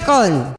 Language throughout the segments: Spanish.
Con.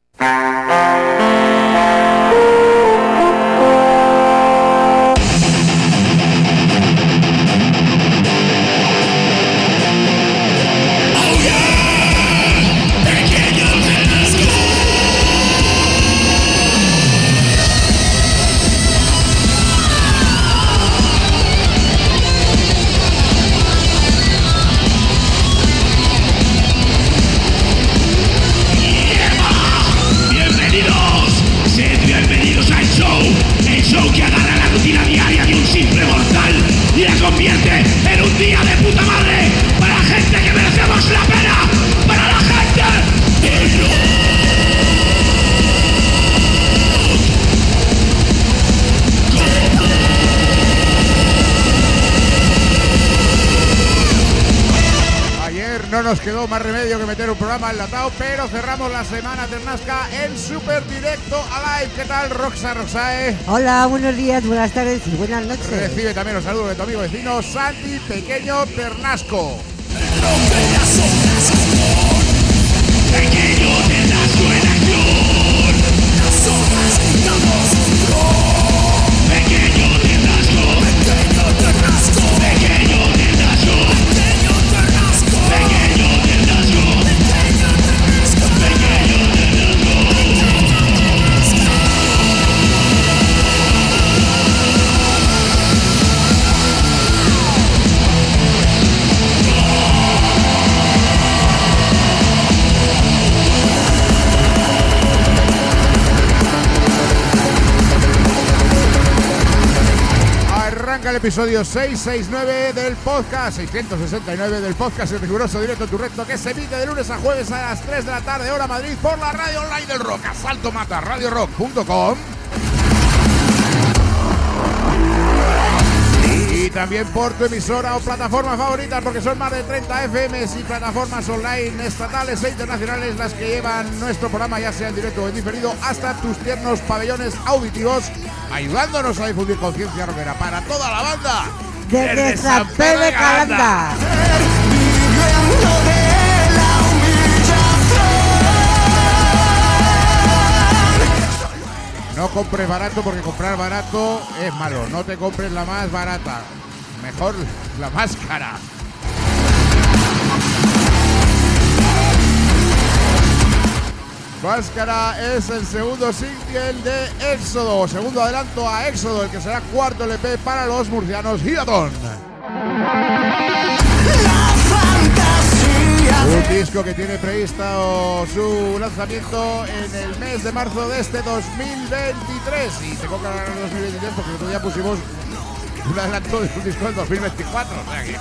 No nos quedó más remedio que meter un programa enlatado, pero cerramos la semana Ternasca en super directo a live. ¿Qué tal, Roxae? Hola, buenos días, buenas tardes y buenas noches. Recibe también los saludos de tu amigo vecino Santi Pequeño Ternasco. Pequeño Ternasco en acción. Nosotros estamos Pequeño Ternasco. Pequeño Ternasco. Pequeño Ternasco. Pequeño Ternasco. Pequeño Ternasco. Pequeño Ternasco. Pequeño Ternasco. Arranca el episodio 669 del podcast, 669 del podcast en riguroso directo en tu recto, que se emite de lunes a jueves a las 3 de la tarde, hora Madrid, por la radio online del rock, Asalto Mata, radiorock.com. Y también por tu emisora o plataforma favorita, porque son más de 30 FMs y plataformas online estatales e internacionales las que llevan nuestro programa, ya sea en directo o en diferido, hasta tus tiernos pabellones auditivos, ayudándonos a difundir conciencia rockera para toda la banda. Desde San Pedro de Calanda. No compres barato, porque comprar barato es malo. No te compres la más barata, mejor la más cara. Máscara es el segundo single de Éxodo, segundo adelanto a Éxodo, el que será cuarto LP para los murcianos Gigatón. Un disco que tiene previsto su lanzamiento en el mes de marzo de este 2023. Y tengo que hablar del 2023 porque el otro día pusimos un adelanto de un disco del 2024. O sea que...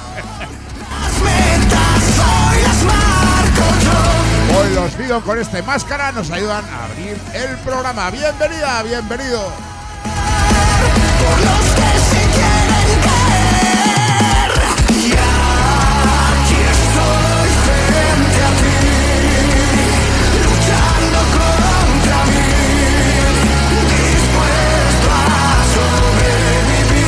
Hoy los Gigatón con este Máscara nos ayudan a abrir el programa. Bienvenida, bienvenido. Por los que se quieren caer. Y aquí estoy frente a ti, luchando contra mí, dispuesto a sobrevivir.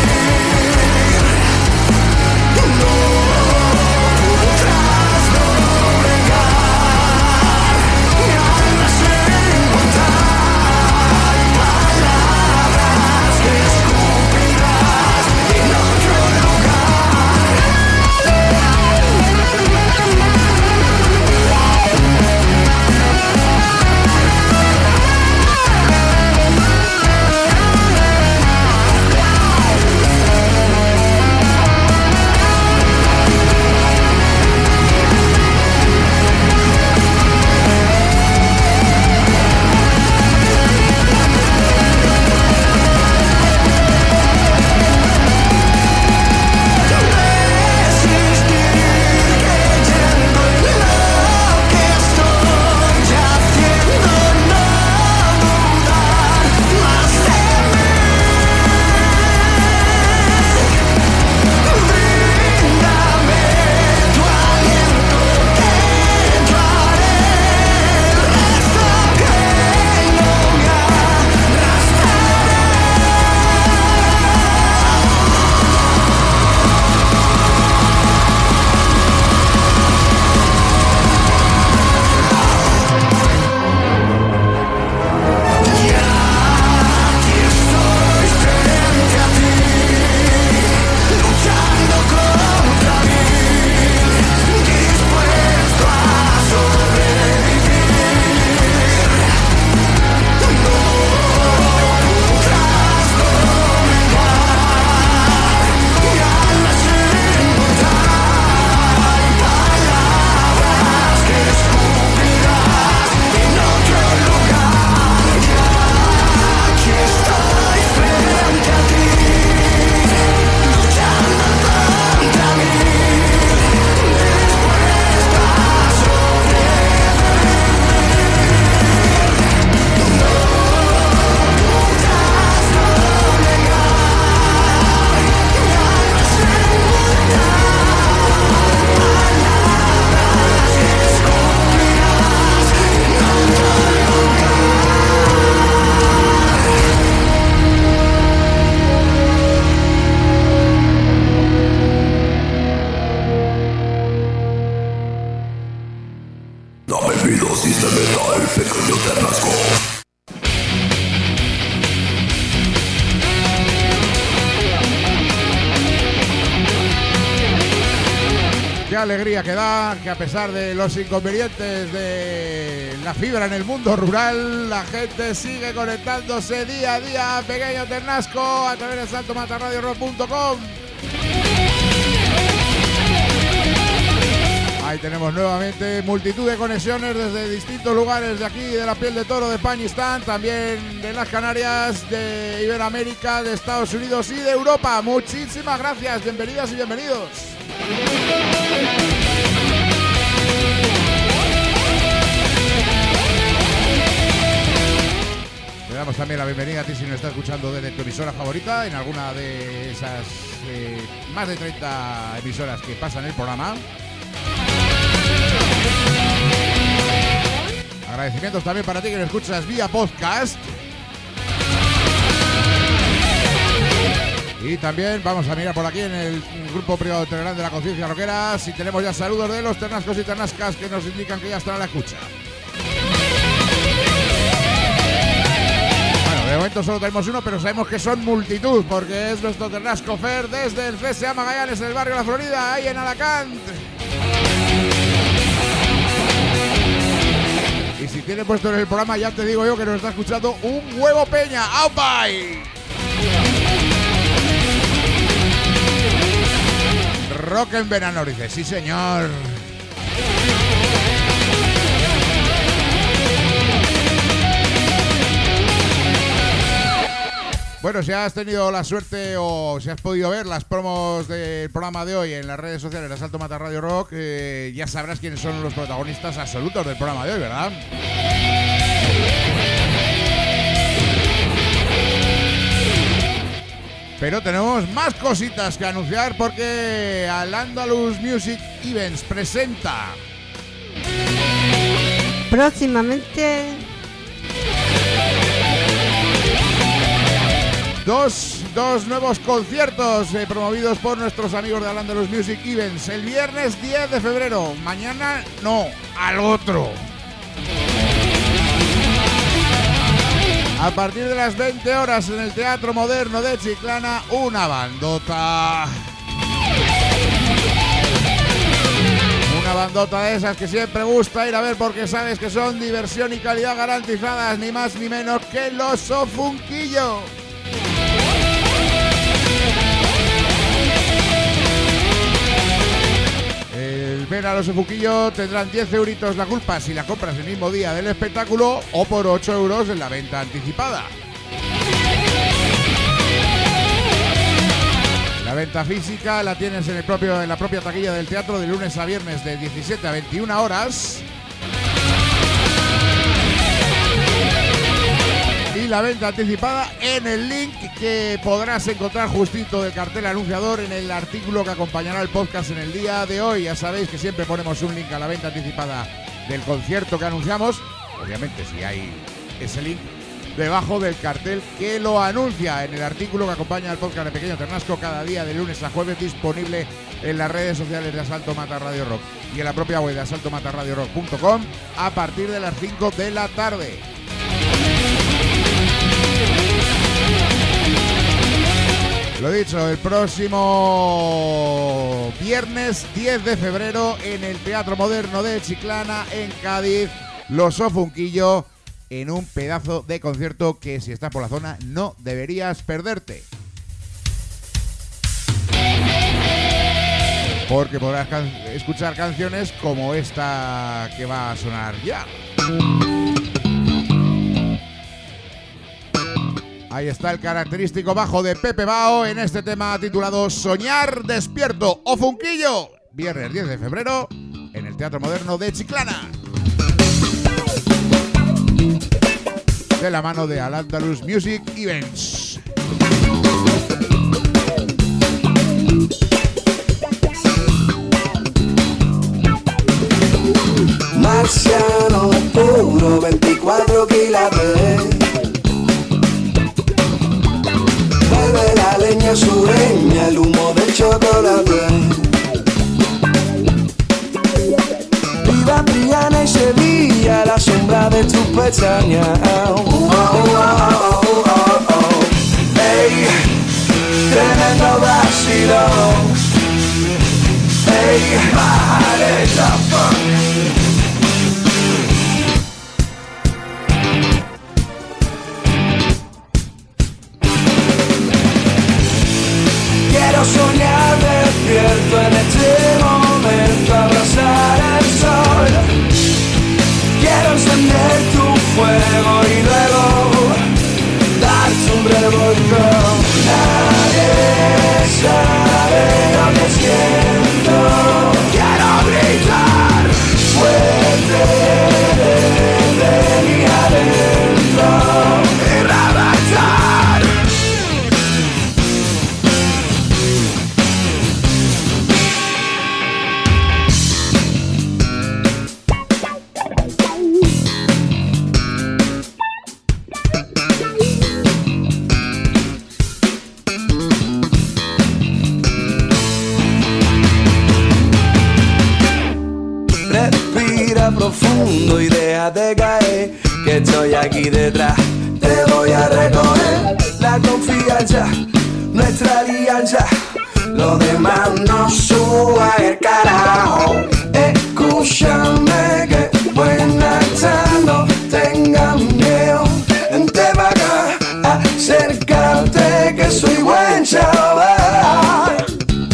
Escupe Qué alegría que da que a pesar de los inconvenientes de la fibra en el mundo rural, la gente sigue conectándose día a día a Pequeño Ternasco a través de saltomatarradiorock.com. Ahí tenemos nuevamente multitud de conexiones desde distintos lugares de aquí, de la piel de toro de Pañistán, también de las Canarias, de Iberoamérica, de Estados Unidos y de Europa. Muchísimas gracias, bienvenidas y bienvenidos. Le damos también la bienvenida a ti si nos estás escuchando desde tu emisora favorita, en alguna de esas más de 30 emisoras que pasan el programa. Agradecimientos también para ti que nos escuchas vía podcast. Y también vamos a mirar por aquí en el grupo privado de Telegram de la Conciencia Rockera si tenemos ya saludos de los ternascos y ternascas que nos indican que ya están a la escucha. Bueno, de momento solo tenemos uno, pero sabemos que son multitud porque es nuestro Ternasco Fer desde el CSA Magallanes en el barrio La Florida, ahí en Alacant. Y si tiene puesto en el programa, ya te digo yo que nos está escuchando un huevo peña. ¡Aupay! Rock en verano, dice. Sí, señor. Bueno, si has tenido la suerte o si has podido ver las promos del programa de hoy en las redes sociales de Asalto Mata Radio Rock, ya sabrás quiénes son los protagonistas absolutos del programa de hoy, ¿verdad? Pero tenemos más cositas que anunciar porque Al Andalus Music Events presenta próximamente dos nuevos conciertos promovidos por nuestros amigos de Al Andalus Music Events. El viernes 10 de febrero, mañana no, al otro. A partir de las 20 horas en el Teatro Moderno de Chiclana, una bandota. Una bandota de esas que siempre gusta ir a ver porque sabes que son diversión y calidad garantizadas, ni más ni menos que los Sofunquillo. Ven a los Sofunquillo, tendrán 10 euritos la culpa si la compras el mismo día del espectáculo o por 8 euros en la venta anticipada. La venta física la tienes en la propia taquilla del teatro de lunes a viernes de 17 a 21 horas. Y la venta anticipada en el link que podrás encontrar justito del cartel anunciador en el artículo que acompañará el podcast en el día de hoy. Ya sabéis que siempre ponemos un link a la venta anticipada del concierto que anunciamos. Obviamente si hay ese link debajo del cartel que lo anuncia en el artículo que acompaña al podcast de Pequeño Ternasco cada día de lunes a jueves, disponible en las redes sociales de Asalto Mata Radio Rock y en la propia web de asaltomatarradiorock.com a partir de las 5 de la tarde. Lo dicho, el próximo viernes 10 de febrero en el Teatro Moderno de Chiclana, en Cádiz, los Sofunquillo, en un pedazo de concierto que si estás por la zona no deberías perderte. Porque podrás escuchar canciones como esta que va a sonar ya. Ahí está el característico bajo de Pepe Bao en este tema titulado Soñar Despierto. O Funquillo, viernes 10 de febrero en el Teatro Moderno de Chiclana. De la mano de Al Andalus Music Events. Marciano puro, 24 quilates. Vuelve la leña sureña, el humo del chocolate. Viva Triana y Sevilla, la sombra de tus pestañas. Ey, tremendo vacilón. Ey, Quiero soñar despierto en este momento, abrazar el sol. Quiero encender tu fuego y luego darte un revolcón. Nadie sabe lo que siento. Quiero gritar fuerte de mi adentro y reventar. Respira profundo y déjate caer, que estoy aquí detrás. Te voy a recoger la confianza, nuestra alianza. Lo demás no suba el carajo. Escúchame que buena está, no tengas miedo. Vente pa' acá, acércate que soy buen chaval.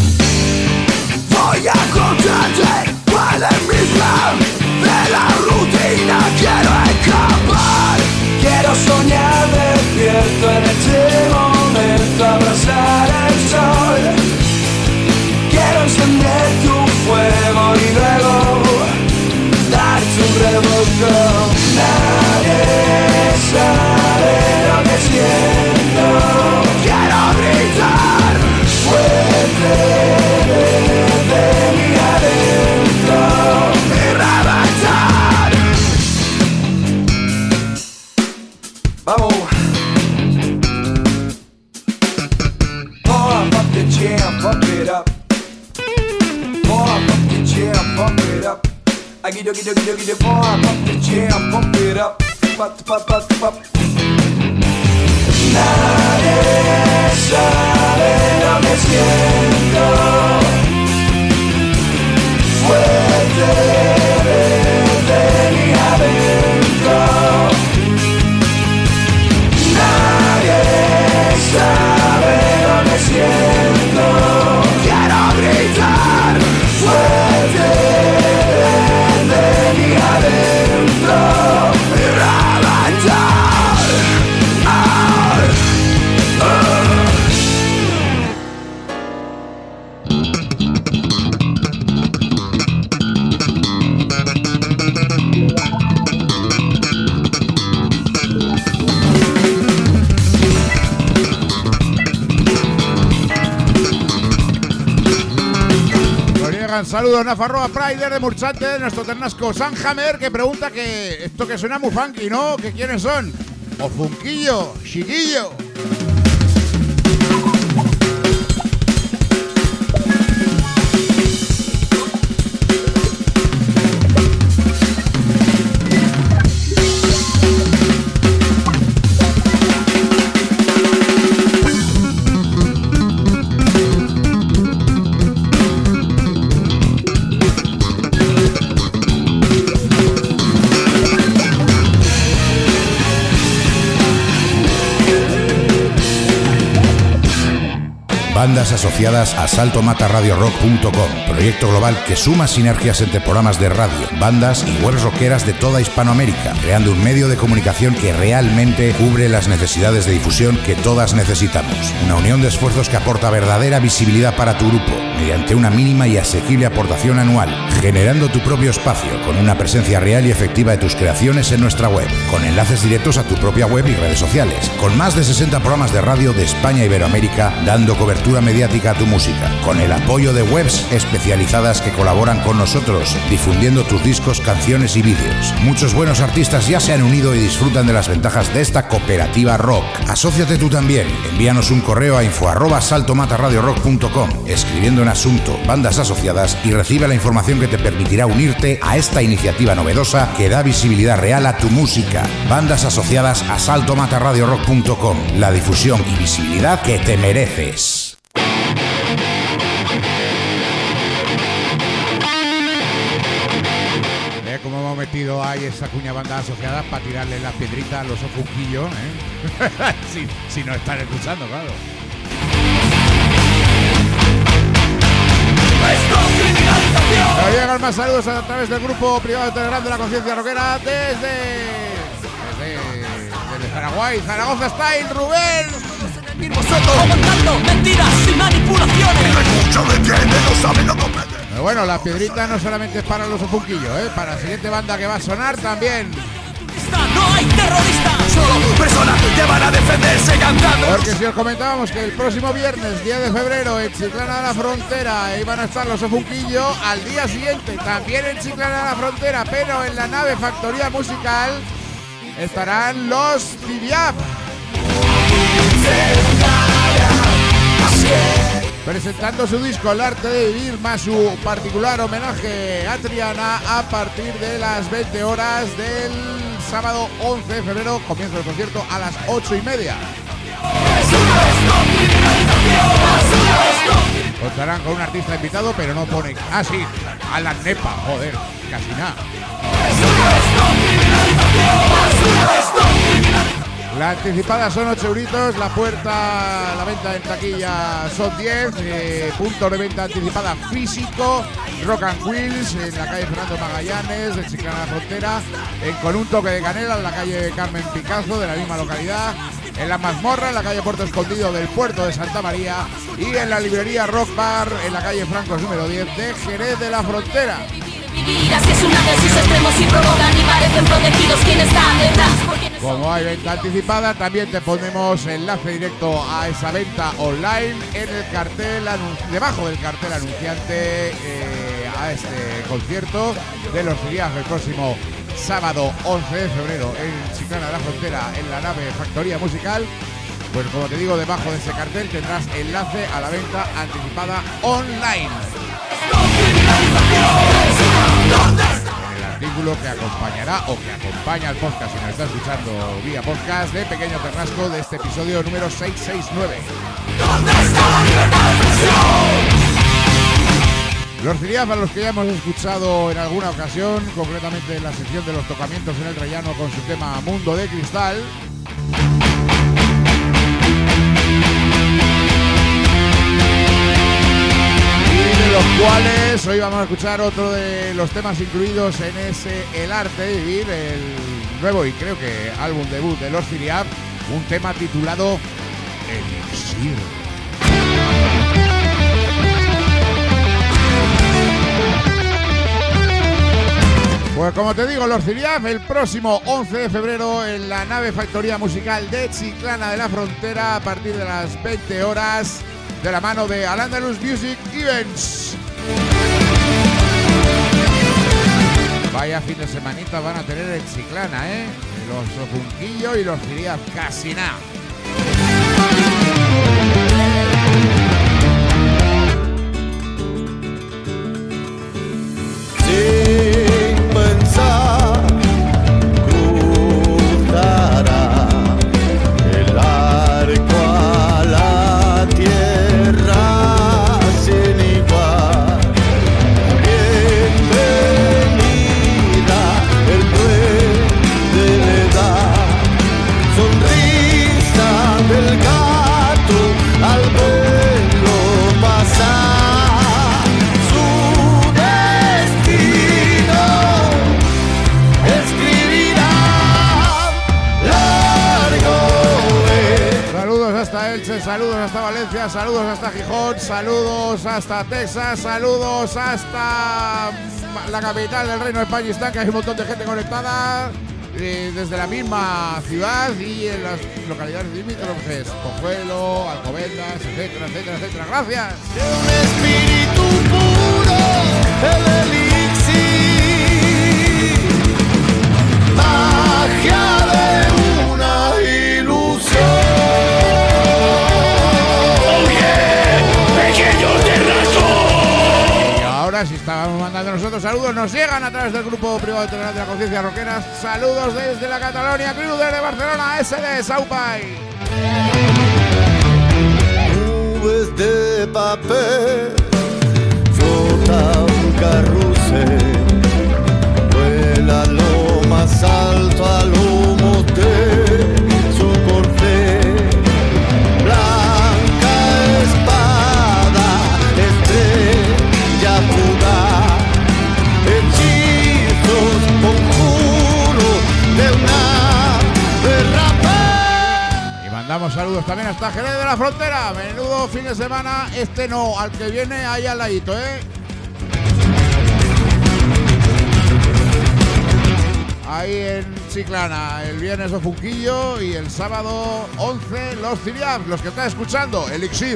Voy a contarte cuál es mi plan. De la rutina quiero escapar. Quiero soñar despierto en este momento, abrazar el sol. Quiero encender tu fuego y luego darte un revolcón. Nadie sabe lo que siento. Quiero gritar fuerte de mi adentro y reventar. Vamos. Pump up the jam, pump it up. Pump up the jam, pump it up. I get pump up the jam, pump it up. Pop. Nadie sabe lo que siento. Fuerte de mi adentro. Nadie sabe lo que siento. Quiero gritar fuerte de mi adentro y reventar. Saludos, Nafarroa Pride de Murchante, de nuestro ternasco Sanhammer, que pregunta que esto que suena muy funky, ¿no? ¿Que quiénes son? O Funquillo, Chiquillo. Bandas asociadas a saltomataradiorock.com, proyecto global que suma sinergias entre programas de radio, bandas y webs rockeras de toda Hispanoamérica, creando un medio de comunicación que realmente cubre las necesidades de difusión que todas necesitamos. Una unión de esfuerzos que aporta verdadera visibilidad para tu grupo, mediante una mínima y asequible aportación anual, generando tu propio espacio con una presencia real y efectiva de tus creaciones en nuestra web, con enlaces directos a tu propia web y redes sociales, con más de 60 programas de radio de España e Iberoamérica dando cobertura mediática a tu música, con el apoyo de webs especializadas que colaboran con nosotros, difundiendo tus discos, canciones y vídeos. Muchos buenos artistas ya se han unido y disfrutan de las ventajas de esta cooperativa rock. Asóciate tú también. Envíanos un correo a info@saltomataradiorock.com, escribiendo en asunto bandas asociadas, y recibe la información que te permitirá unirte a esta iniciativa novedosa que da visibilidad real a tu música. Bandas asociadas a saltomataradiorock.com, la difusión y visibilidad que te mereces. metido ahí esa cuña banda asociada para tirarle las piedritas a los ofunquillos, si no están escuchando, claro. Nos llegan más saludos a través del grupo privado de Telegram de la Conciencia Rockera desde Paraguay, Zaragoza Style, Rubén. Aguantando mentiras y manipulaciones. Pero bueno, las piedritas no solamente es para los ofunquillos, para la siguiente banda que va a sonar también. No hay terroristas, solo personas que van a defenderse cantando. Porque si os comentábamos que el próximo viernes, 10 de febrero, en Chiclana de la Frontera iban a estar los ofunquillos, al día siguiente también en Chiclana de la Frontera, pero en la nave Factoría Musical estarán los Tibiap, presentando su disco El Arte de Vivir, más su particular homenaje a Triana a partir de las 20 horas del sábado 11 de febrero. Comienza el concierto a las 8:30. Contarán con un artista invitado, pero no pone... Ah, sí, Alan Nepa, joder, casi nada. La anticipada son 8 euritos, la venta en taquilla son 10, puntos de venta anticipada físico, Rock and Wheels en la calle Fernando Magallanes de Chiclana de la Frontera, con un toque de canela en la calle Carmen Picazo de la misma localidad, en la Mazmorra en la calle Puerto Escondido del Puerto de Santa María y en la librería Rock Bar en la calle Francos número 10 de Jerez de la Frontera. Así es una de sus extremos y provocan y parecen protegidos quien está detrás. Como hay venta anticipada, también te ponemos enlace directo a esa venta online en el cartel, debajo del cartel anunciante a este concierto de los Tibiap el próximo sábado 11 de febrero en Chiclana de la Frontera en la nave Factoría Musical. Pues como te digo, debajo de ese cartel tendrás enlace a la venta anticipada online. En el artículo que acompañará o que acompaña al podcast, si nos está escuchando vía podcast, de Pequeño Ternasco de este episodio número 669. Los Tibiap, a los que ya hemos escuchado en alguna ocasión, concretamente en la sección de los tocamientos en el rellano con su tema Mundo de Cristal. De los cuales hoy vamos a escuchar otro de los temas incluidos en ese El Arte de Vivir, el nuevo y creo que álbum debut de los Tibiap, un tema titulado Elixir. Pues como te digo, los Tibiap el próximo 11 de febrero en la nave Factoría Musical de Chiclana de la Frontera a partir de las 20 horas de la mano de Al Andalus Music Events. Vaya fin de semanita van a tener en Chiclana, los ofunquillos y los Tibiap, casi nada. Sin pensar, cruzará el arco a la tierra sin igual. Bienvenida, el duende le da sonrisa del gato al verlo pasar. Hasta Elche, saludos hasta Valencia, saludos hasta Gijón, saludos hasta Texas, saludos hasta la capital del Reino de España, que hay un montón de gente conectada desde la misma ciudad y en las localidades limítrofes, Cojuelo, Alcobendas, etcétera, etcétera, etcétera. Gracias. De un espíritu puro, el elixir, magia de una ilusión. Si estábamos mandando nosotros saludos, nos llegan a través del grupo privado de Telegram de la Conciencia Rockera. Saludos desde la Catalonia, Cruder de Barcelona, SD Saupai. Nubes de papel, flota un carrusel, vuela Mandamos saludos también hasta Jerez de la Frontera. Menudo fin de semana. Este no, al que viene ahí al ladito, ¿eh? Ahí en Chiclana, el viernes Ofunquillo y el sábado 11 los Ciriab, los que están escuchando, Elixir.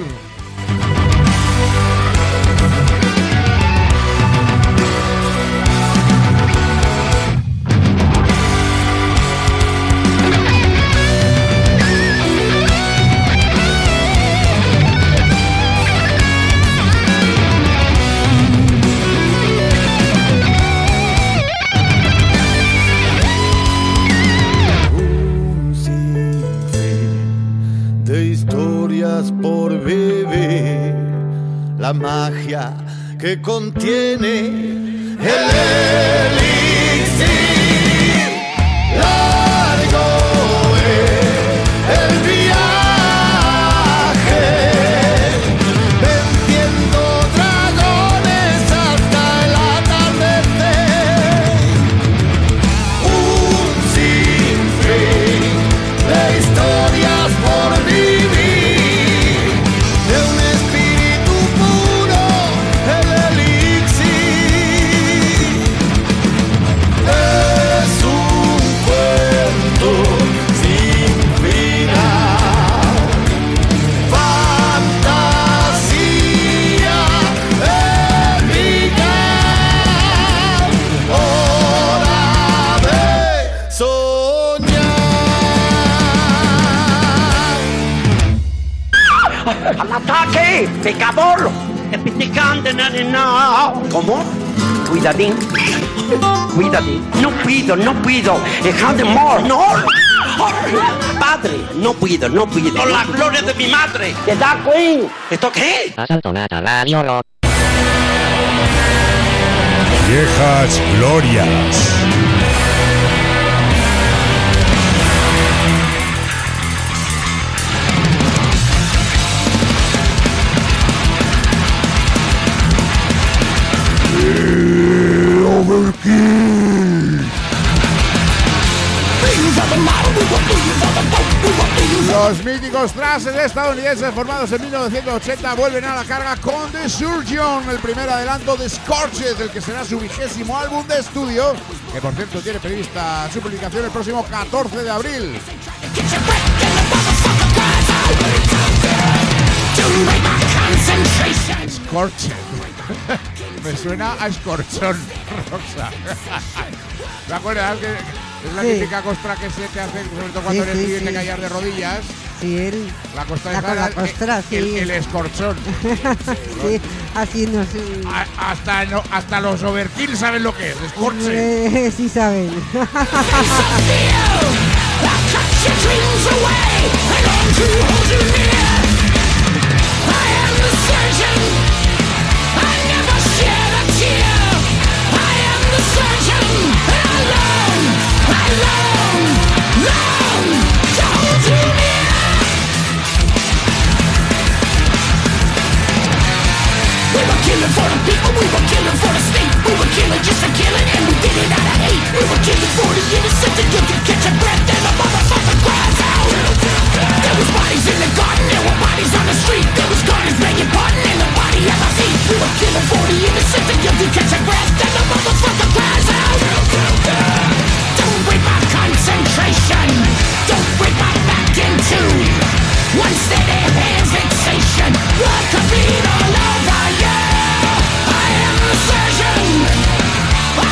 Por vivir la magia que contiene el elixir. Largo es el viaje, venciendo dragones hasta el atardecer. Un sinfín de historias por vivir. ¡Al ataque! ¡Pecador! ¿Cómo? Cuidadín. Cuidadín. No puedo. ¡Dejad more! ¡No! Padre, no puedo. ¡Por la gloria de mi madre! ¡Te da Queen! ¿Esto qué? Asalto Mata Radio Rock. Viejas glorias. Los míticos thrashers estadounidenses formados en 1980 vuelven a la carga con The Surgeon, el primer adelanto de Scorched, el que será su 20º álbum de estudio, que por cierto tiene prevista su publicación el próximo 14 de abril. Scorched. Me suena a escorchón, Rosa. ¿Te acuerdas que es la típica costra que se te hace, sobre todo cuando eres niño y te caías de rodillas? Sí, la costra sí. El escorchón. Sí, así no sé. Hasta los overkill saben lo que es, escorche. Sí saben. Killing for the people, we were killing for the state. We were killing just to kill it, and we did it out of hate. We were killing for the innocent, and you can catch your breath, and the motherfucker cries out. There was bodies in the garden, there were bodies on the street. There was guardians begging pardon, and the body at my feet. We were killing for the innocent, and you can catch your breath, and the motherfucker cries out. Don't break my concentration, don't break my back in two. One steady hand fixation, blood could bleed all over you. I am the surgeon.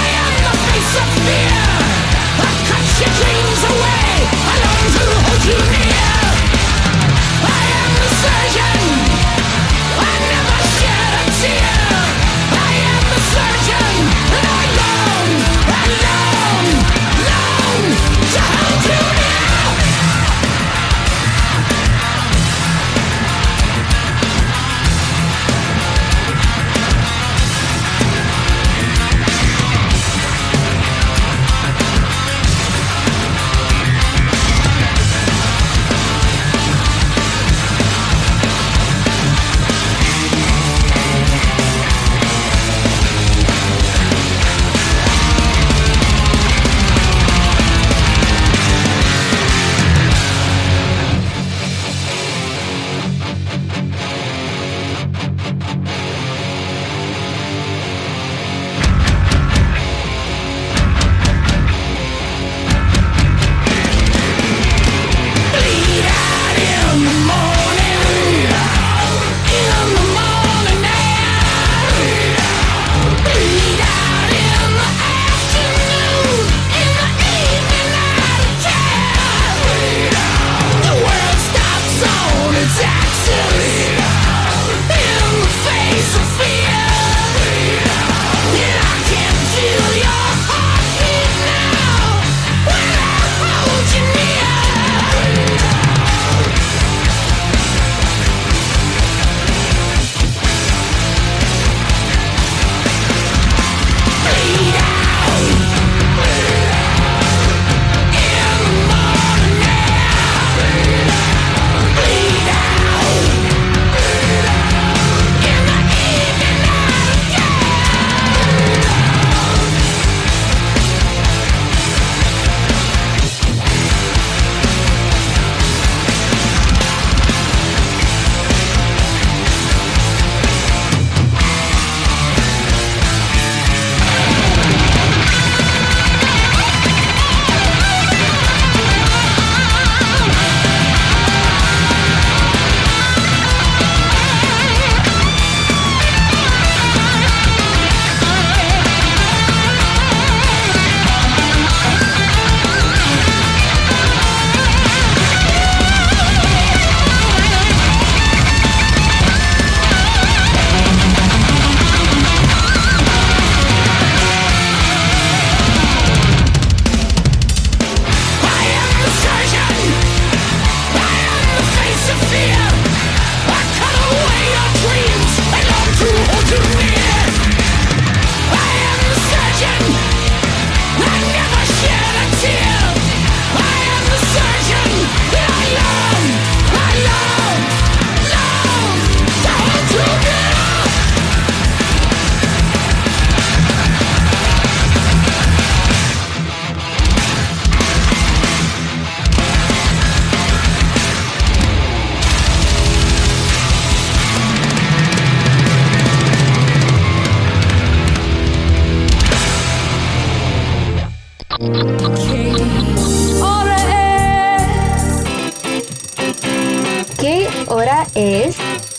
¿Qué hora es?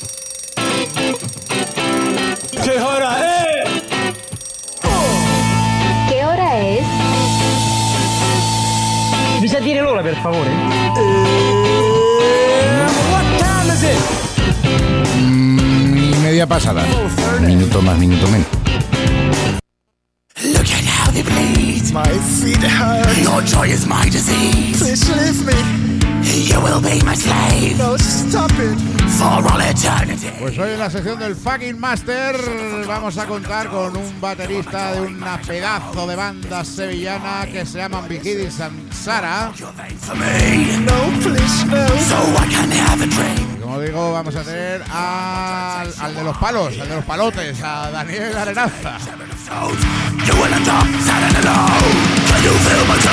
¿Qué hora es? ¿Qué hora es? Mi sa dire l'ora, per favore? What time is it? Y media pasada. Minuto más, minuto menos. Look at how they bleed. My feet hurt. Your joy is my disease. Please leave me. You will be my slave No, stop it. for all eternity. Pues hoy en la sección del Fucking Master vamos a contar con un baterista de una pedazo de banda sevillana que se llaman Vigidi Sansara. You're vain for me, No, please, no. so I can have a drink. Como digo, vamos a tener al de los palos, al de los palotes, a Daniel Arenaza. You will end up sad and alone. Can you feel my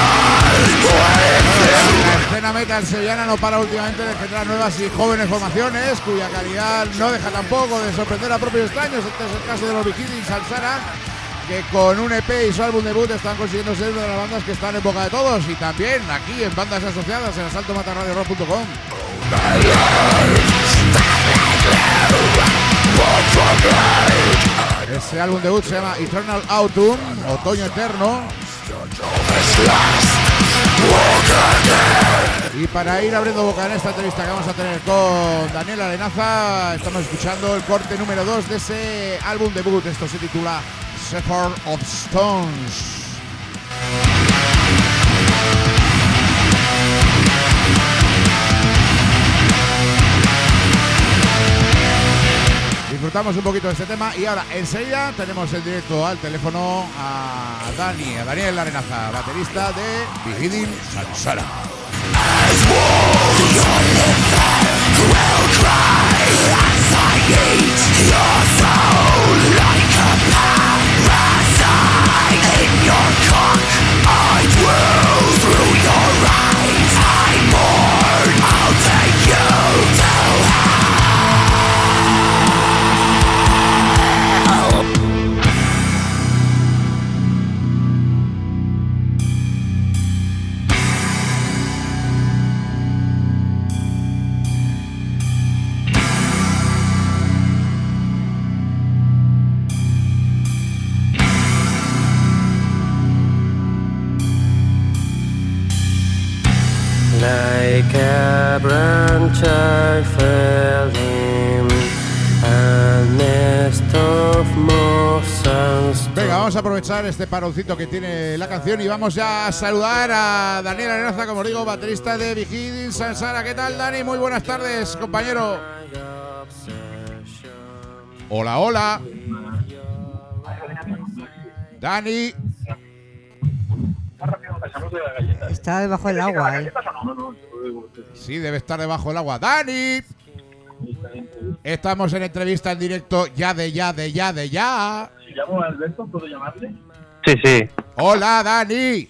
La escena metal sevillana no para últimamente de generar nuevas y jóvenes formaciones, cuya calidad no deja tampoco de sorprender a propios extraños. Este es el caso de los Vigidi Sansara, que con un EP y su álbum debut están consiguiendo ser una de las bandas que están en boca de todos, y también aquí en bandas asociadas en asaltomatarradiorock.com. Ese álbum debut se llama Eternal Autumn, Otoño Eterno. Y para ir abriendo boca en esta entrevista que vamos a tener con Daniel Arenaza, estamos escuchando el corte número 2 de ese álbum debut. Esto se titula Shepherd of Stones. Disfrutamos un poquito de este tema y ahora enseguida tenemos en directo al teléfono a Daniel Arenaza, baterista de Vigidi Sansara. Like a branch I fell in, a nest of moss and stone. Venga, vamos a aprovechar este paroncito que tiene la canción y vamos ya a saludar a Daniel Arenaza, como os digo, baterista de Vigidi Sansara. ¿Qué tal, Dani? Muy buenas tardes, compañero. Hola, hola. Dani. Está debajo del agua, ¿eh? Sí, debe estar debajo del agua. ¡Dani! Estamos en entrevista en directo ya. Si llamo a Alberto, ¿puedo llamarle? Sí. ¡Hola, Dani!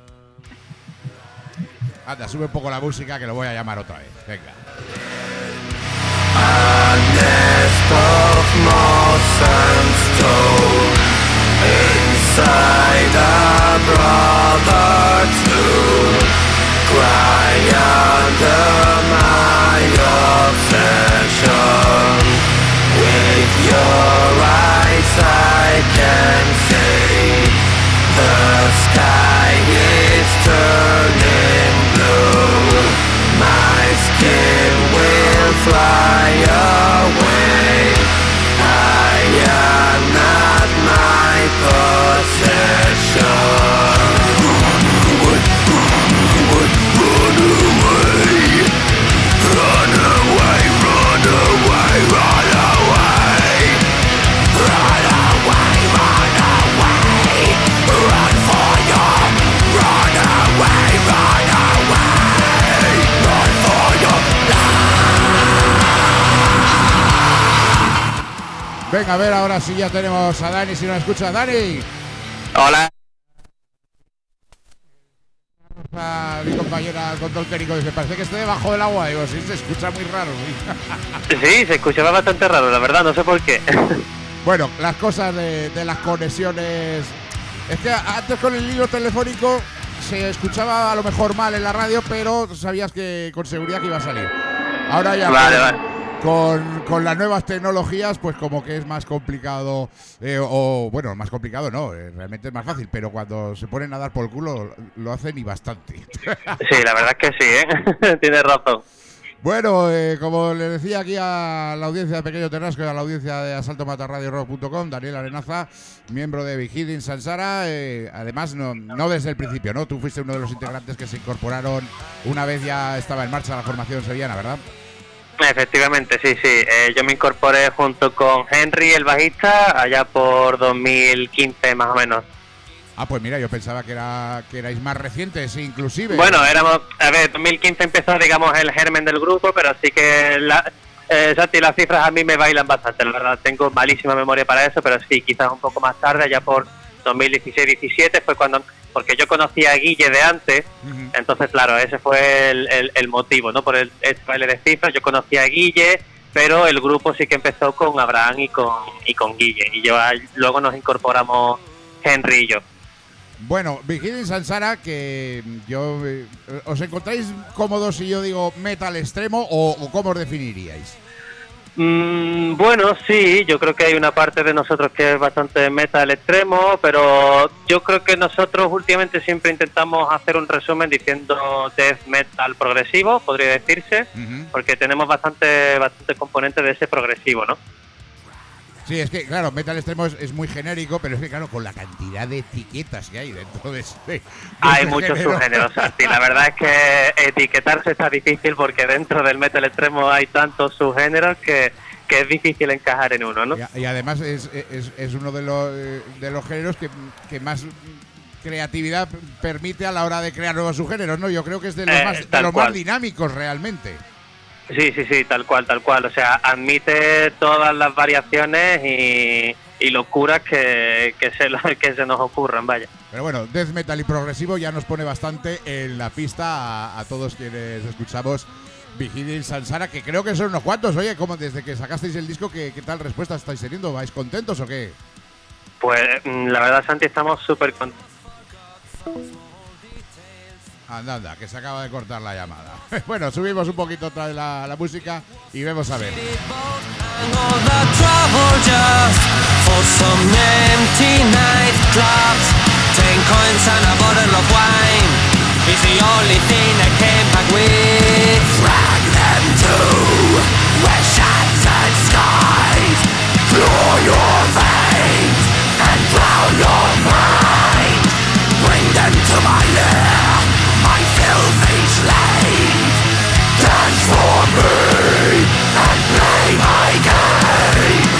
Anda, sube un poco la música que lo voy a llamar otra vez. Venga. A nest of moss and stone, inside a brother too, cry under my obsession. With your eyes I can see the sky is turning blue. My skin will fly away. I am not my possession. Venga, a ver, ahora sí ya tenemos a Dani, si nos escucha. ¡Dani! Hola. A mi compañera al control técnico dice, parece que esté debajo del agua. Digo, sí, se escucha muy raro. ¿Sí? Sí, se escuchaba bastante raro, la verdad, no sé por qué. Bueno, las cosas de las conexiones. Es que antes con el hilo telefónico se escuchaba a lo mejor mal en la radio, pero sabías que con seguridad que iba a salir. Ahora ya Vale. Con las nuevas tecnologías, pues como que es más complicado, bueno, más complicado no, realmente es más fácil, pero cuando se ponen a dar por el culo lo hacen y bastante. Sí, la verdad es que sí, tienes razón. Bueno, como le decía aquí a la audiencia de Pequeño Terrasco y a la audiencia de asaltomatarradiorock.com, Daniel Arenaza, miembro de Vigilin Sansara, además no desde el principio, ¿no? Tú fuiste uno de los integrantes que se incorporaron una vez ya estaba en marcha la formación sevillana, ¿verdad? Efectivamente, sí. Yo me incorporé junto con Henry, el bajista, allá por 2015 más o menos. Ah, pues mira, yo pensaba que erais más recientes, inclusive. Bueno, 2015 empezó, digamos, el germen del grupo, pero sí que Santi, las cifras a mí me bailan bastante, la verdad. Tengo malísima memoria para eso, pero sí, quizás un poco más tarde, allá por 2016-17 fue cuando... Porque yo conocía a Guille de antes, entonces, claro, ese fue el motivo, ¿no? Por este baile de cifras, yo conocía a Guille, pero el grupo sí que empezó con Abraham y con Guille, y luego nos incorporamos Henry y yo. Bueno, Vigilin Sansara, que yo... ¿os encontráis cómodos si yo digo metal extremo o cómo os definiríais? Bueno, sí, yo creo que hay una parte de nosotros que es bastante metal extremo, pero yo creo que nosotros últimamente siempre intentamos hacer un resumen diciendo death metal progresivo, podría decirse, porque tenemos bastante componente de ese progresivo, ¿no? Sí, es que, claro, metal extremo es muy genérico, pero es que, claro, con la cantidad de etiquetas que hay dentro de hay muchos subgéneros, Santi. La verdad es que etiquetarse está difícil porque dentro del metal extremo hay tantos subgéneros que es difícil encajar en uno, ¿no? Y además es uno de los géneros que más creatividad permite a la hora de crear nuevos subgéneros, ¿no? Yo creo que es de los más dinámicos realmente. Sí, tal cual. O sea, admite todas las variaciones y locuras que se nos ocurran, vaya. Pero bueno, death metal y progresivo ya nos pone bastante en la pista a todos quienes escuchamos Vigilin Sansara, que creo que son unos cuantos. Oye, como desde que sacasteis el disco, ¿qué tal respuesta estáis teniendo? ¿Vais contentos o qué? Pues la verdad, Santi, estamos súper contentos. Anda, que se acaba de cortar la llamada. Bueno, subimos un poquito otra vez la música y vemos a ver. Bring them to my lair, my filthy slave. Dance for me and play my game.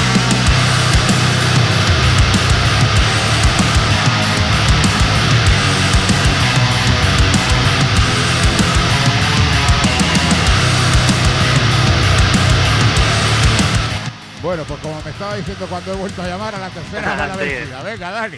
Bueno, pues como me estaba diciendo cuando he vuelto a llamar, a la tercera va la vencida. Venga, Dani.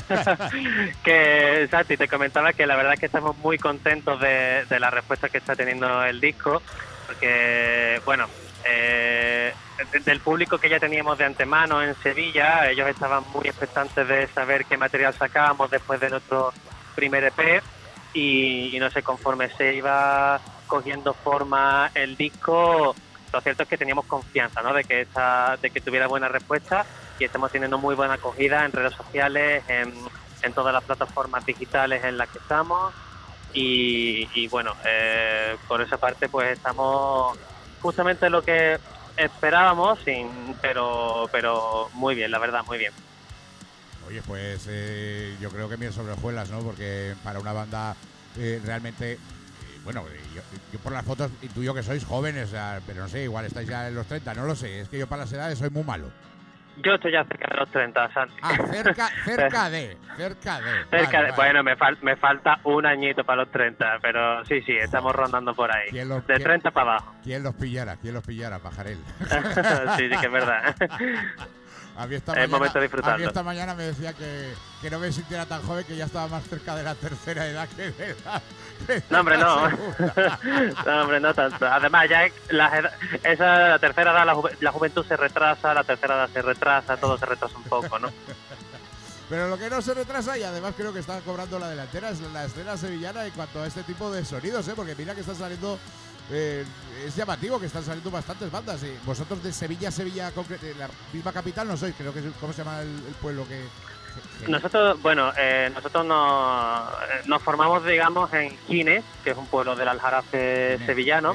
Que, Santi, te comentaba que la verdad es que estamos muy contentos de la respuesta que está teniendo el disco, porque, bueno, del público que ya teníamos de antemano en Sevilla, ellos estaban muy expectantes de saber qué material sacábamos después de nuestro primer EP y no sé, conforme se iba cogiendo forma el disco, lo cierto es que teníamos confianza, ¿no? de que tuviera buena respuesta y estamos teniendo muy buena acogida en redes sociales, en todas las plataformas digitales en las que estamos y bueno, por esa parte pues estamos justamente lo que esperábamos, pero muy bien, la verdad, muy bien. Oye, pues yo creo que miel sobre hojuelas, ¿no? Porque para una banda realmente... Bueno, yo por las fotos intuyo que sois jóvenes, o sea, pero no sé, igual estáis ya en los 30, no lo sé, es que yo para las edades soy muy malo. Yo estoy ya cerca de los 30, Santi. Ah, cerca de. Vale. Bueno, me falta un añito para los 30, pero sí, estamos rondando por ahí. De 30 para abajo. ¿Quién los pillara, pajarel? Sí, que es verdad. Es momento de disfrutarlo. A mí esta mañana me decía que no me sintiera tan joven, que ya estaba más cerca de la tercera edad que de la no, hombre, no. No, hombre, no tanto. Además, ya la tercera edad, la juventud se retrasa, la tercera edad se retrasa, todo se retrasa un poco, ¿no? Pero lo que no se retrasa, y además creo que está cobrando la delantera, es la escena sevillana en cuanto a este tipo de sonidos, porque mira que están saliendo, es llamativo que están saliendo bastantes bandas. Y vosotros de Sevilla, la misma capital no sois, creo que es, ¿cómo se llama el pueblo que...? Nosotros, bueno, nosotros nos formamos, digamos, en Gines, que es un pueblo del Aljarafe sevillano,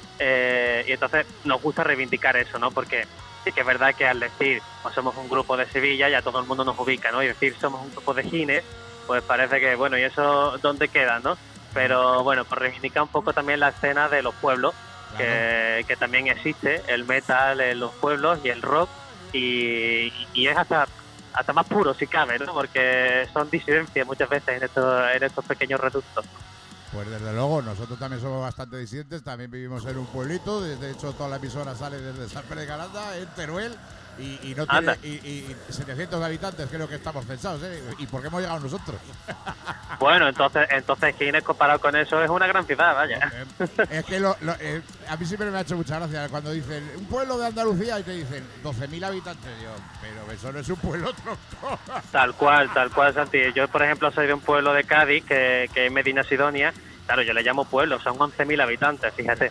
y entonces nos gusta reivindicar eso, ¿no? Porque sí que es verdad que al decir pues somos un grupo de Sevilla, ya todo el mundo nos ubica, ¿no? Y decir somos un grupo de Gines, pues parece que, bueno, ¿y eso dónde queda, no? Pero bueno, pues reivindica un poco también la escena de los pueblos, claro, que también existe el metal en los pueblos y el rock, y es hasta más puro si cabe, ¿no? Porque son disidencias muchas veces en estos pequeños reductos. Pues desde luego, nosotros también somos bastante disidentes, también vivimos en un pueblito, de hecho toda la emisora sale desde San Pérez de Garanda, en Teruel, y no tiene y 700 habitantes creo que estamos pensados, ¿eh? ¿Y por qué hemos llegado nosotros? Bueno, entonces Gines comparado con eso es una gran ciudad, vaya. Es que a mí siempre me ha hecho mucha gracia cuando dicen un pueblo de Andalucía y te dicen 12.000 habitantes, yo, pero eso no es un pueblo, tronco. Tal cual, Santi. Yo, por ejemplo, soy de un pueblo de Cádiz, que es Medina Sidonia. Claro, yo le llamo pueblo, son 11.000 habitantes, fíjate.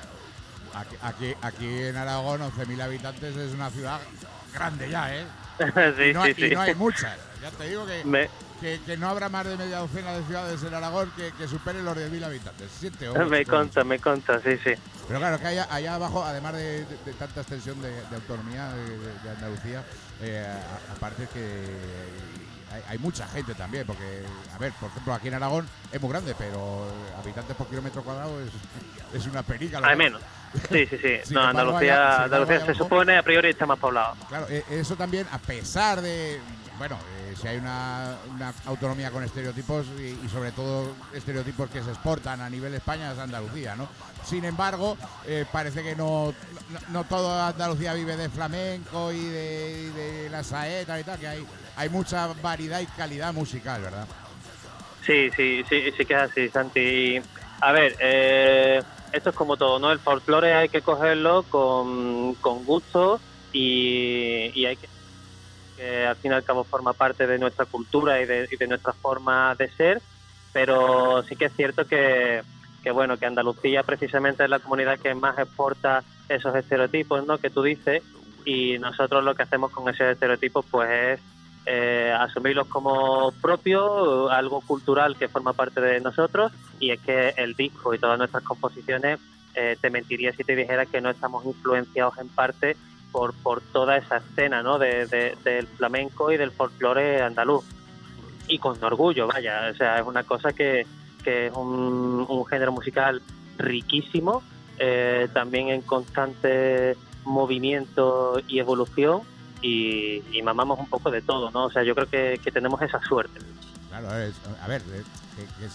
Aquí en Aragón, 11.000 habitantes es una ciudad grande ya, ¿eh? Sí, y no hay muchas. Ya te digo que no habrá más de media docena de ciudades en Aragón que superen los 10.000 habitantes. 7 o 8. Me consta, sí. Pero claro, que allá abajo, además de tanta extensión de autonomía de Andalucía, aparte que hay mucha gente también, porque, a ver, por ejemplo, aquí en Aragón es muy grande, pero habitantes por kilómetro cuadrado es una perica. Hay menos. Sí. No, Andalucía se supone a priori está más poblado. Claro, eso también, a pesar de, bueno, si hay una autonomía con estereotipos y sobre todo estereotipos que se exportan a nivel España, es Andalucía, ¿no? Sin embargo, parece que no toda Andalucía vive de flamenco y de la saeta y tal, que hay mucha variedad y calidad musical, ¿verdad? Sí que es así, Santi. A ver, esto es como todo, ¿no? El folclore hay que cogerlo con gusto y hay que al fin y al cabo forma parte de nuestra cultura y de nuestra forma de ser, pero sí que es cierto que Andalucía precisamente es la comunidad que más exporta esos estereotipos, ¿no? Que tú dices, y nosotros lo que hacemos con esos estereotipos pues es asumirlos como propios, algo cultural que forma parte de nosotros, y es que el disco y todas nuestras composiciones, te mentiría si te dijera que no estamos influenciados en parte por toda esa escena, ¿no? del flamenco y del folclore andaluz, y con orgullo, vaya, o sea, es una cosa que es un género musical riquísimo, también en constante movimiento y evolución, y mamamos un poco de todo, ¿no? O sea, yo creo que tenemos esa suerte. Claro, a ver, que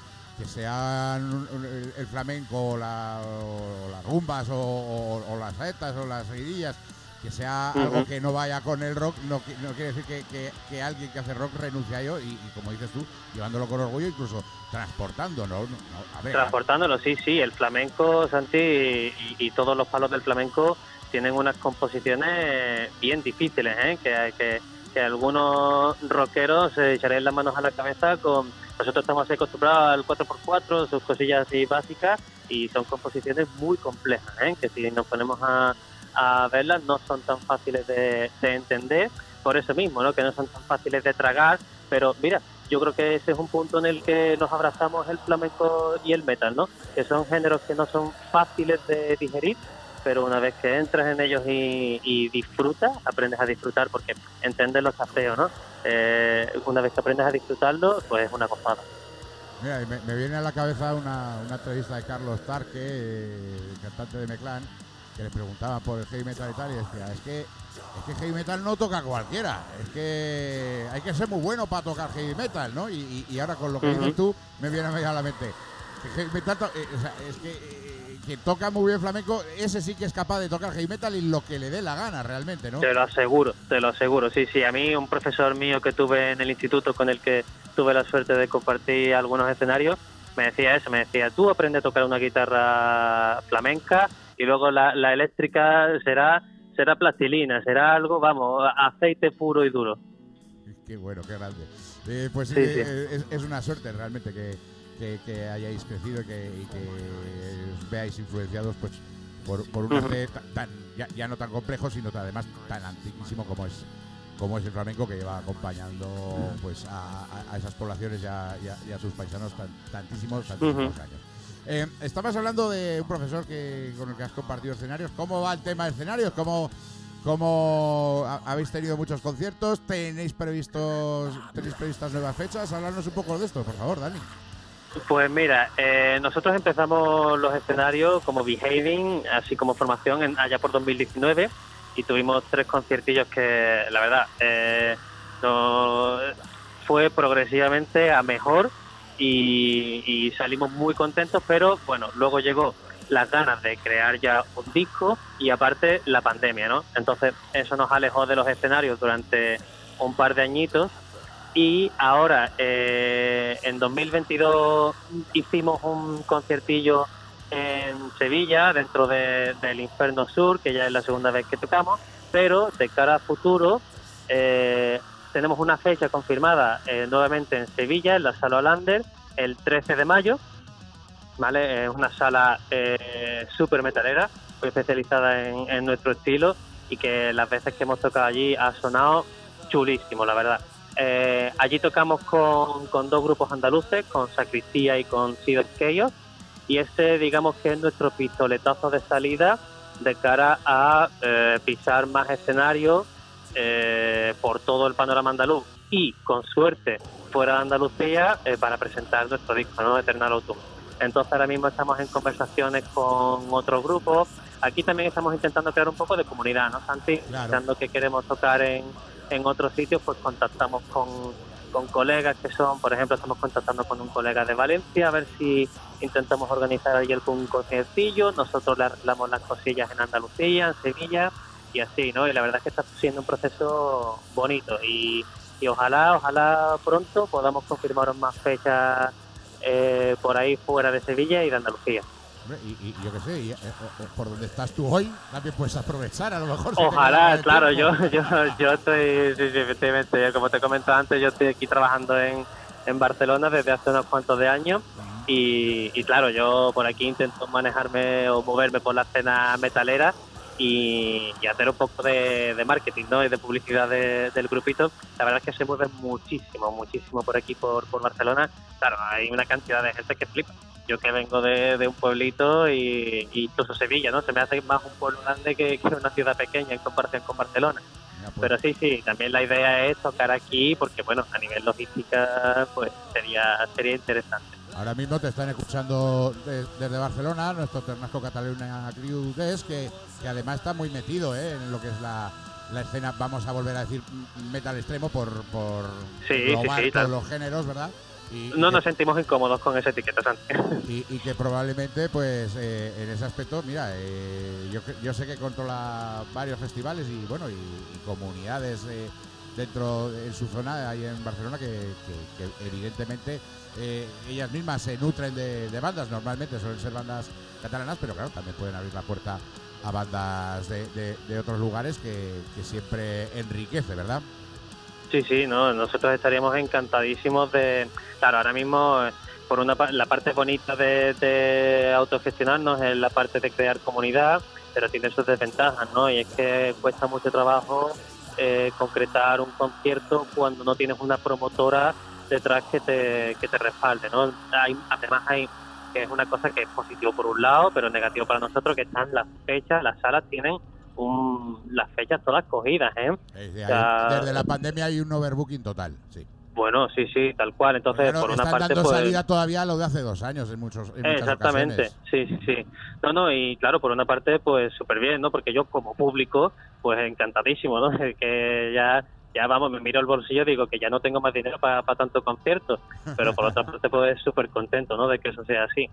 sea el flamenco o las rumbas o las saetas o las seguidillas, que sea algo que no vaya con el rock, no quiere decir que alguien que hace rock renuncie a ello y como dices tú, llevándolo con orgullo, incluso transportándolo. Transportándolo, sí, el flamenco, Santi, y todos los palos del flamenco tienen unas composiciones bien difíciles, que algunos rockeros se echarían las manos a la cabeza con... Nosotros estamos acostumbrados al 4x4, sus cosillas así básicas, y son composiciones muy complejas, que si nos ponemos a verlas no son tan fáciles de entender, por eso mismo, ¿no? Que no son tan fáciles de tragar, pero mira, yo creo que ese es un punto en el que nos abrazamos el flamenco y el metal, ¿no? Que son géneros que no son fáciles de digerir, pero una vez que entras en ellos y disfrutas, aprendes a disfrutar, porque entenderlo está feo, ¿no? Una vez que aprendes a disfrutarlo, pues es una gozada. Mira, me viene a la cabeza una entrevista de Carlos Tarque, cantante de Meclán, que le preguntaban por el heavy metal y tal, y decía, es que heavy metal no toca cualquiera, es que hay que ser muy bueno para tocar heavy metal, ¿no? Y ahora con lo que dices tú, me viene a la mente, que heavy metal, es que quien toca muy bien flamenco, ese sí que es capaz de tocar heavy metal y lo que le dé la gana realmente, ¿no? Te lo aseguro, sí. A mí, un profesor mío que tuve en el instituto con el que tuve la suerte de compartir algunos escenarios, me decía, tú aprende a tocar una guitarra flamenca y luego la eléctrica será plastilina, será algo, vamos, aceite puro y duro. Qué bueno, qué grande. Pues Sí. es una suerte realmente que hayáis crecido y que os veáis influenciados pues por un arte ya no tan complejo, sino además tan antiquísimo como es el flamenco, que lleva acompañando pues a esas poblaciones y a sus paisanos tantísimos años. Estabas hablando de un profesor con el que has compartido escenarios. ¿Cómo va el tema de escenarios? ¿Cómo habéis tenido muchos conciertos? ¿Tenéis previstas nuevas fechas? Hablarnos un poco de esto, por favor, Dani. Pues mira, nosotros empezamos los escenarios como Behaving, así como formación allá por 2019, y tuvimos 3 conciertillos que la verdad fue progresivamente a mejor y salimos muy contentos, pero bueno, luego llegó las ganas de crear ya un disco y aparte la pandemia, ¿no? Entonces eso nos alejó de los escenarios durante un par de añitos. Y ahora, en 2022, hicimos un conciertillo en Sevilla, dentro del Inferno Sur, que ya es la segunda vez que tocamos, pero de cara a futuro, tenemos una fecha confirmada nuevamente en Sevilla, en la Sala Hollander, el 13 de mayo, ¿vale? Es una sala súper metalera, muy especializada en nuestro estilo, y que las veces que hemos tocado allí ha sonado chulísimo, la verdad. Allí tocamos con 2 grupos andaluces, con Sacristía y con Seed Chaos, y digamos que es nuestro pistoletazo de salida de cara a pisar más escenarios por todo el panorama andaluz y, con suerte, fuera de Andalucía, para presentar nuestro disco, ¿no? Eternal Autumn. Entonces ahora mismo estamos en conversaciones con otros grupos. Aquí también estamos intentando crear un poco de comunidad, ¿no, Santi? Claro. Pensando que queremos tocar en otros sitios, pues contactamos con colegas que son, por ejemplo, estamos contactando con un colega de Valencia a ver si intentamos organizar ahí algún conciertillo. Nosotros le arreglamos las cosillas en Andalucía, en Sevilla y así, ¿no? Y la verdad es que está siendo un proceso bonito y ojalá pronto podamos confirmaros más fechas por ahí fuera de Sevilla y de Andalucía. Y yo qué sé, por donde estás tú hoy, también puedes aprovechar, a lo mejor. Ojalá, claro, yo estoy, sí, efectivamente, como te comentaba antes, yo estoy aquí trabajando en Barcelona desde hace unos cuantos de años y claro, yo por aquí intento manejarme o moverme por la escena metalera y hacer un poco de marketing, ¿no? Y de publicidad del grupito. La verdad es que se mueve muchísimo por aquí, por Barcelona. Claro, hay una cantidad de gente que flipa. Yo que vengo de un pueblito y incluso Sevilla, ¿no? Se me hace más un pueblo grande que una ciudad pequeña en comparación con Barcelona. Ya, pues. Pero sí, también la idea es tocar aquí porque, bueno, a nivel logística, pues sería interesante. Ahora mismo te están escuchando desde Barcelona, nuestro Ternasco Catalunya Crew Desk, que además está muy metido en lo que es la escena, vamos a volver a decir, metal extremo por englobar todos claro. los géneros, ¿verdad? No nos sentimos incómodos con esa etiqueta, Santi. Y que probablemente, pues, en ese aspecto, mira, yo sé que controla varios festivales y, bueno, y comunidades dentro en su zona, ahí en Barcelona, que evidentemente ellas mismas se nutren de bandas. Normalmente suelen ser bandas catalanas, pero claro, también pueden abrir la puerta a bandas de otros lugares que siempre enriquece, ¿verdad? Sí, no, nosotros estaríamos encantadísimos de... Claro, ahora mismo, por la parte bonita de autogestionarnos es la parte de crear comunidad, pero tiene sus desventajas, ¿no? Y es que cuesta mucho trabajo concretar un concierto cuando no tienes una promotora detrás que te respalde, ¿no? Además hay que es una cosa que es positivo por un lado, pero negativo para nosotros, que están las fechas, las salas tienen las fechas todas cogidas, desde la pandemia hay un overbooking total, sí. Bueno, sí, tal cual. Entonces, por una parte, dando pues, salida todavía a lo de hace 2 años en muchas exactamente, ocasiones. Sí. No, y claro, por una parte, pues súper bien, ¿no? Porque yo como público, pues encantadísimo, ¿no? Que ya vamos, me miro el bolsillo y digo que ya no tengo más dinero para tanto concierto, pero por otra parte, pues súper contento, ¿no? De que eso sea así.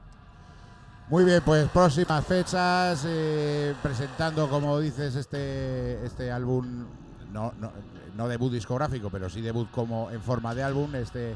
Muy bien, pues próximas fechas, presentando, como dices, este álbum no debut discográfico, pero sí debut como en forma de álbum,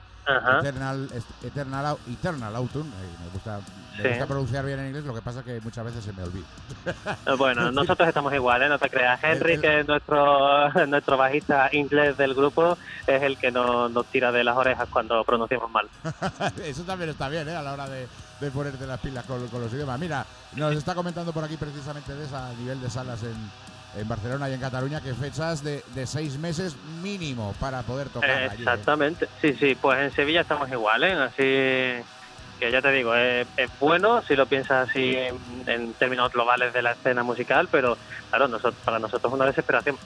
Eternal Autumn. Me gusta pronunciar bien en inglés, lo que pasa que muchas veces se me olvida. Bueno, nosotros estamos iguales, no te creas. Henry, que es nuestro bajista inglés del grupo, es el que nos tira de las orejas cuando pronunciamos mal. Eso también está bien, a la hora de ponerte las pilas con los idiomas. Mira, nos está comentando por aquí precisamente de esa nivel de salas en Barcelona y en Cataluña, que fechas de 6 meses mínimo para poder tocar allí. Exactamente, sí, pues en Sevilla estamos iguales, así que ya te digo, es bueno si lo piensas así en términos globales de la escena musical, pero claro, para nosotros es una desesperación.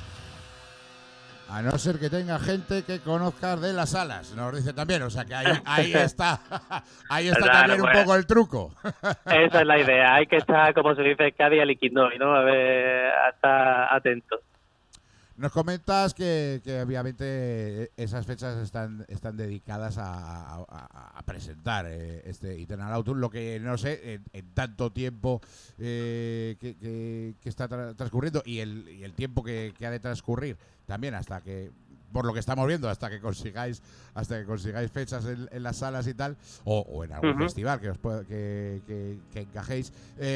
A no ser que tenga gente que conozcas de las salas, nos dice también, o sea que ahí está claro, también pues, un poco el truco. Esa es la idea, hay que estar, como se dice, cada día liquidnoy, ¿no? A ver, estar atentos. Nos comentas que obviamente esas fechas están dedicadas a presentar este Eternal Autumn, lo que no sé, en tanto tiempo que está transcurriendo y el tiempo que ha de transcurrir también hasta que, por lo que estamos viendo, hasta que consigáis fechas en las salas y tal, o en algún festival que encajéis.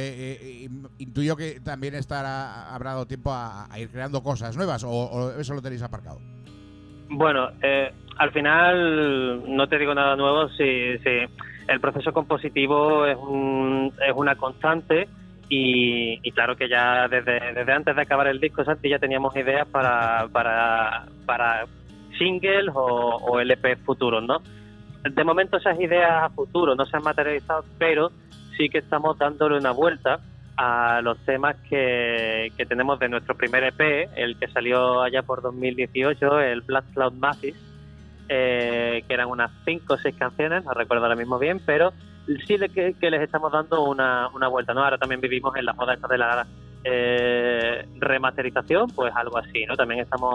Intuyo que también habrá dado tiempo a ir creando cosas nuevas, o eso lo tenéis aparcado. Bueno, al final no te digo nada nuevo, sí. El proceso compositivo es una constante. Y claro que ya desde antes de acabar el disco, Santi, ya teníamos ideas para singles o LP futuros, ¿no? De momento esas ideas a futuro no se han materializado, pero sí que estamos dándole una vuelta a los temas que tenemos de nuestro primer EP, el que salió allá por 2018, el Black Cloud Masses, que eran unas 5 o 6 canciones, no recuerdo ahora mismo bien, pero sí que les estamos dando una vuelta, ¿no? Ahora también vivimos en la moda esta de la remasterización, pues algo así, ¿no? También estamos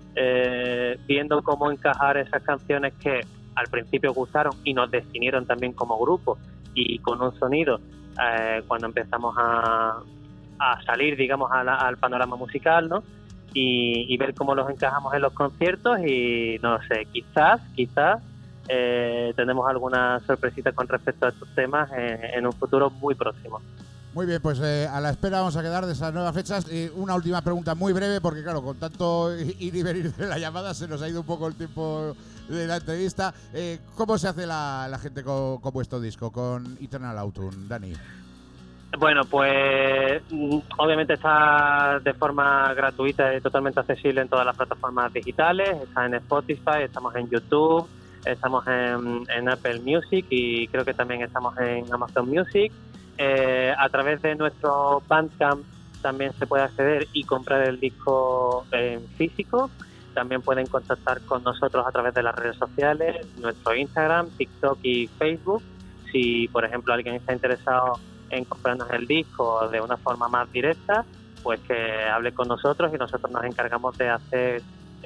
viendo cómo encajar esas canciones que al principio gustaron y nos definieron también como grupo y con un sonido cuando empezamos a salir, digamos, al panorama musical, ¿no? Y ver cómo los encajamos en los conciertos y, no sé, quizás tenemos alguna sorpresita con respecto a estos temas en un futuro muy próximo. Muy bien, pues a la espera vamos a quedar de esas nuevas fechas. Una última pregunta muy breve, porque claro, con tanto ir y venir de la llamada se nos ha ido un poco el tiempo de la entrevista. ¿Cómo se hace la gente con vuestro disco, con Eternal Autumn, Dani? Bueno, pues obviamente está de forma gratuita y totalmente accesible en todas las plataformas digitales. Está en Spotify, estamos en YouTube, estamos en Apple Music y creo que también estamos en Amazon Music. A través de nuestro Bandcamp también se puede acceder y comprar el disco en físico. También pueden contactar con nosotros a través de las redes sociales, nuestro Instagram, TikTok y Facebook. Si, por ejemplo, alguien está interesado en comprarnos el disco de una forma más directa, pues que hable con nosotros y nosotros nos encargamos de hacer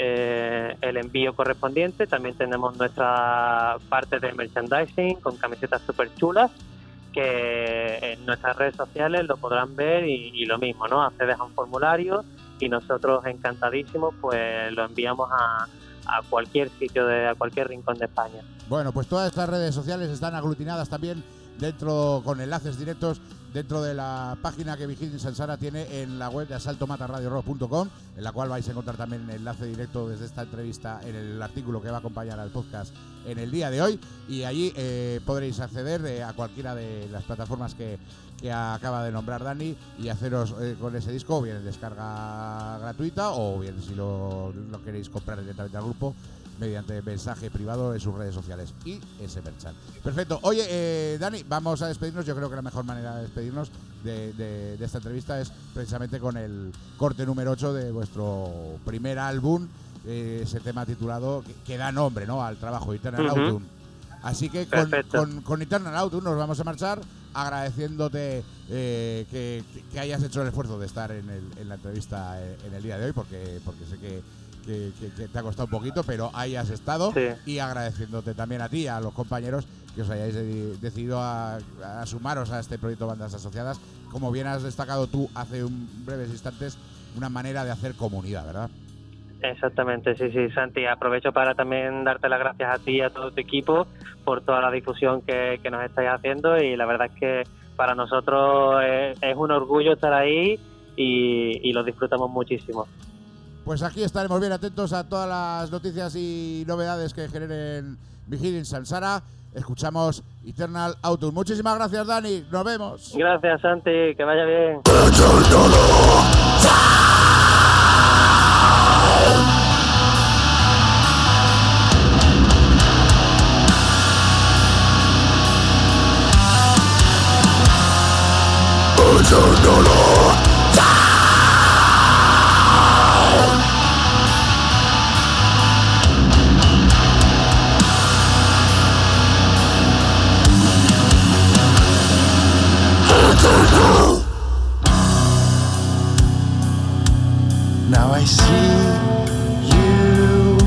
el envío correspondiente. También tenemos nuestra parte de merchandising con camisetas súper chulas que en nuestras redes sociales lo podrán ver y lo mismo, ¿no? Accedes a un formulario y nosotros encantadísimos pues lo enviamos a cualquier sitio, a cualquier rincón de España. Bueno, pues todas estas redes sociales están aglutinadas también dentro, con enlaces directos dentro de la página que Vigil Sansara tiene en la web de asaltomatarradiorock.com, en la cual vais a encontrar también el enlace directo desde esta entrevista en el artículo que va a acompañar al podcast en el día de hoy, y allí podréis acceder a cualquiera de las plataformas que acaba de nombrar Dani y haceros con ese disco, o bien en descarga gratuita o bien si lo queréis comprar directamente al grupo mediante mensaje privado en sus redes sociales y ese merchan. Perfecto. Oye, Dani, vamos a despedirnos. Yo creo que la mejor manera de despedirnos de esta entrevista es precisamente con el corte número 8 de vuestro primer álbum, ese tema titulado que da nombre, ¿no?, al trabajo, Eternal Autumn. Así que con Eternal Autumn nos vamos a marchar agradeciéndote que hayas hecho el esfuerzo de estar en la entrevista en el día de hoy, porque sé que te ha costado un poquito, pero ahí has estado, sí. Y agradeciéndote también a ti y a los compañeros que os hayáis decidido a sumaros a este proyecto Bandas Asociadas, como bien has destacado tú hace breves instantes, una manera de hacer comunidad, ¿verdad? Exactamente, sí, Santi. Aprovecho para también darte las gracias a ti y a todo tu equipo por toda la difusión que nos estáis haciendo, y la verdad es que para nosotros es un orgullo estar ahí y lo disfrutamos muchísimo. Pues aquí estaremos bien atentos a todas las noticias y novedades que generen Vigilin Samsara. Escuchamos Eternal Autumn. Muchísimas gracias, Dani. Nos vemos. Gracias, Santi. Que vaya bien. Now I see you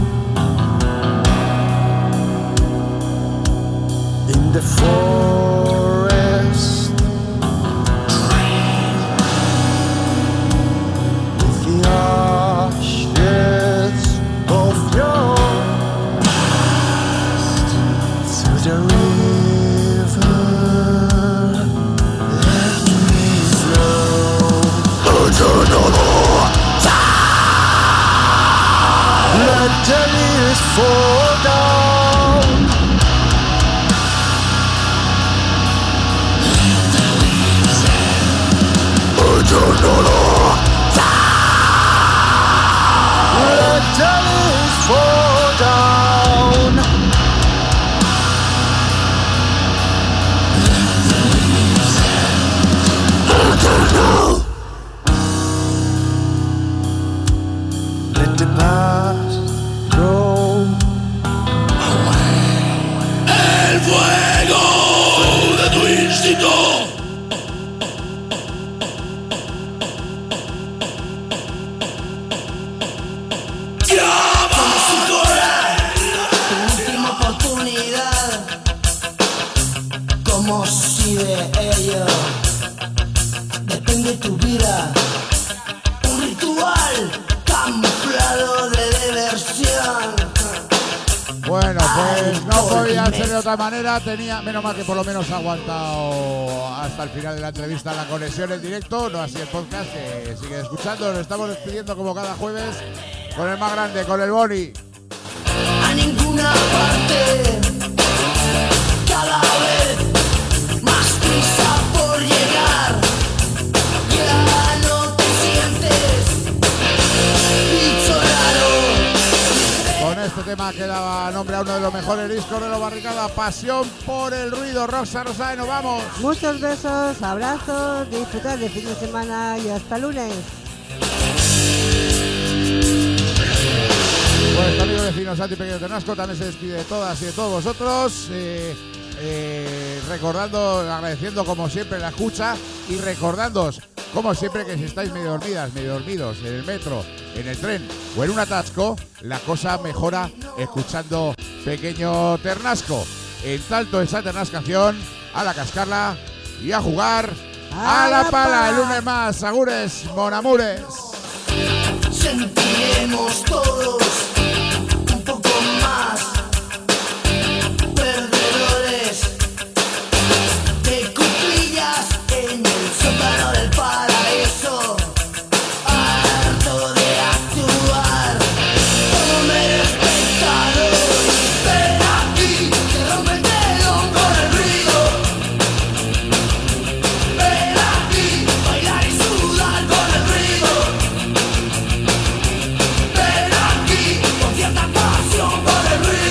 in the forest with the ashes of your through the river. Let me flow. Let the leaves fall down. Let the leaves fall down. Let the past go. El fuego de tu instinto. Tu última oportunidad, como si de ello depende tu vida. Un ritual camuflado de diversión. Bueno, pues no podía ser de otra manera. Menos mal que por lo menos ha aguantado hasta el final de la entrevista la conexión en directo, no así el podcast, que sigue escuchando. Nos estamos despidiendo como cada jueves con el más grande, con el Boni. A ninguna parte, cada vez más prisa por llegar. Ya no te sientes bicho raro. Con este tema que daba nombre a uno de los mejores discos de los Barricada, Pasión por el Ruido. Rosa, y nos vamos. Muchos besos, abrazos, disfrutar de fin de semana y hasta lunes. Pues amigo vecino Santi Pequeño Ternasco también se despide de todas y de todos vosotros, recordando, agradeciendo como siempre la escucha y recordándoos como siempre que si estáis medio dormidas, medio dormidos en el metro, en el tren o en un atasco, la cosa mejora escuchando Pequeño Ternasco. En tanto esa ternascación, a la cascarla y a jugar a la pala. El lunes más, agures, monamures. Sentiremos todos un poco más perdedores de cuclillas en el sótano del paraíso, harto de actuar como mero espectador. Ven aquí, que rompe el telón con el ruido. Ven aquí, bailar y sudar con el ruido. Ven aquí, con cierta pasión por el ruido.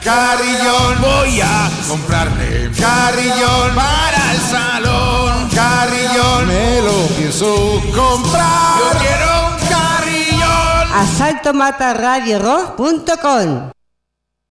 Carrillón, voy a comprarme carrillón para el salón. Carrillón, me lo pienso comprar. Yo quiero un carrillón. asaltomatarradiorock.com